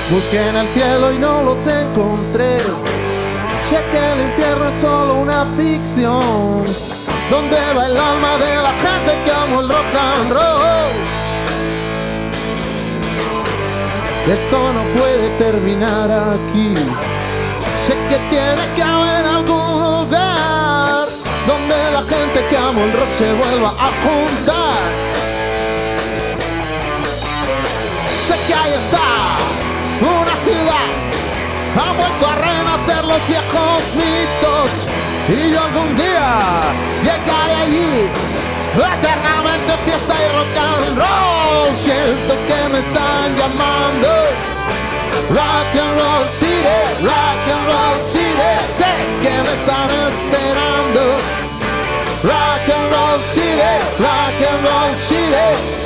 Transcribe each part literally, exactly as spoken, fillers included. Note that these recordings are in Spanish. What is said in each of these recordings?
Busqué en el cielo y no los encontré. Sé que el infierno es solo una ficción, donde va el alma de la gente que amó el rock and roll. Esto no puede terminar aquí. Sé que tiene que haber algún lugar donde la gente que amó el rock se vuelva a juntar. Sé que ahí está una ciudad, ha vuelto a renacer los viejos mitos, y yo algún día llegaré allí, eternamente fiesta y rock and roll. Siento que me están llamando. Rock and roll city, rock and roll city. Sé que me están esperando. Rock and roll city, rock and roll city.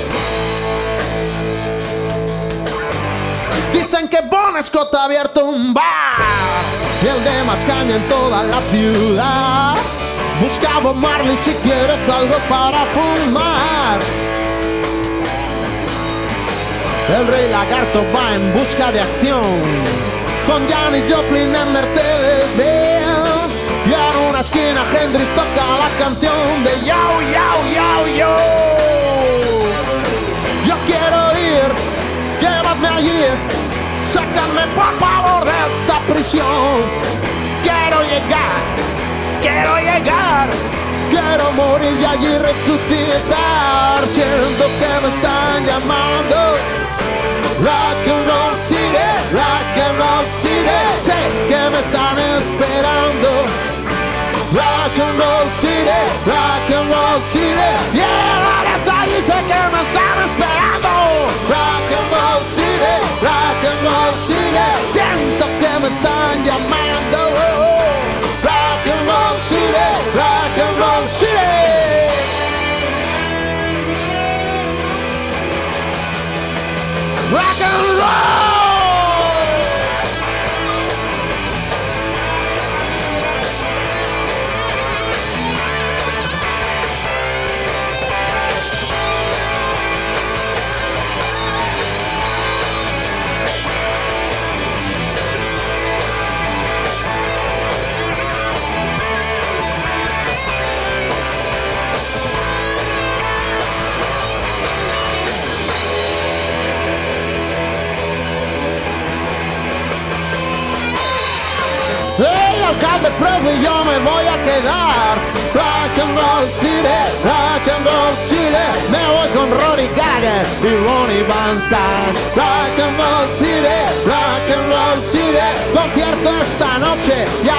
Dicen que Bon Scott ha abierto un bar y el de más caña en toda la ciudad. Busca a Bob Marley si quieres algo para fumar. El Rey Lagarto va en busca de acción con Janis Joplin en Mercedes-Benz, y en una esquina Hendrix toca la canción de Yo, Yo, Yo, Yo. Yo quiero ir, llévame allí, sácame por favor de esta prisión. Quiero llegar, quiero llegar, quiero morir y allí resucitar. Siento que me están llamando. Rock and roll city, rock and roll city. Sé que me están esperando. Rock and roll city, rock and roll city. Yeah, desde allí sé que me están esperando. Rock and roll city, rock and roll city. Siento que me están llamando. Rock and roll city, rock and roll city. Rock and roll! Hey, alcalde Presley, yo me voy a quedar. Rock and roll city, rock and roll city. Me voy con Rory Gallagher y Ronnie Van Zant. Rock and roll city, rock and roll city. Concierto esta noche y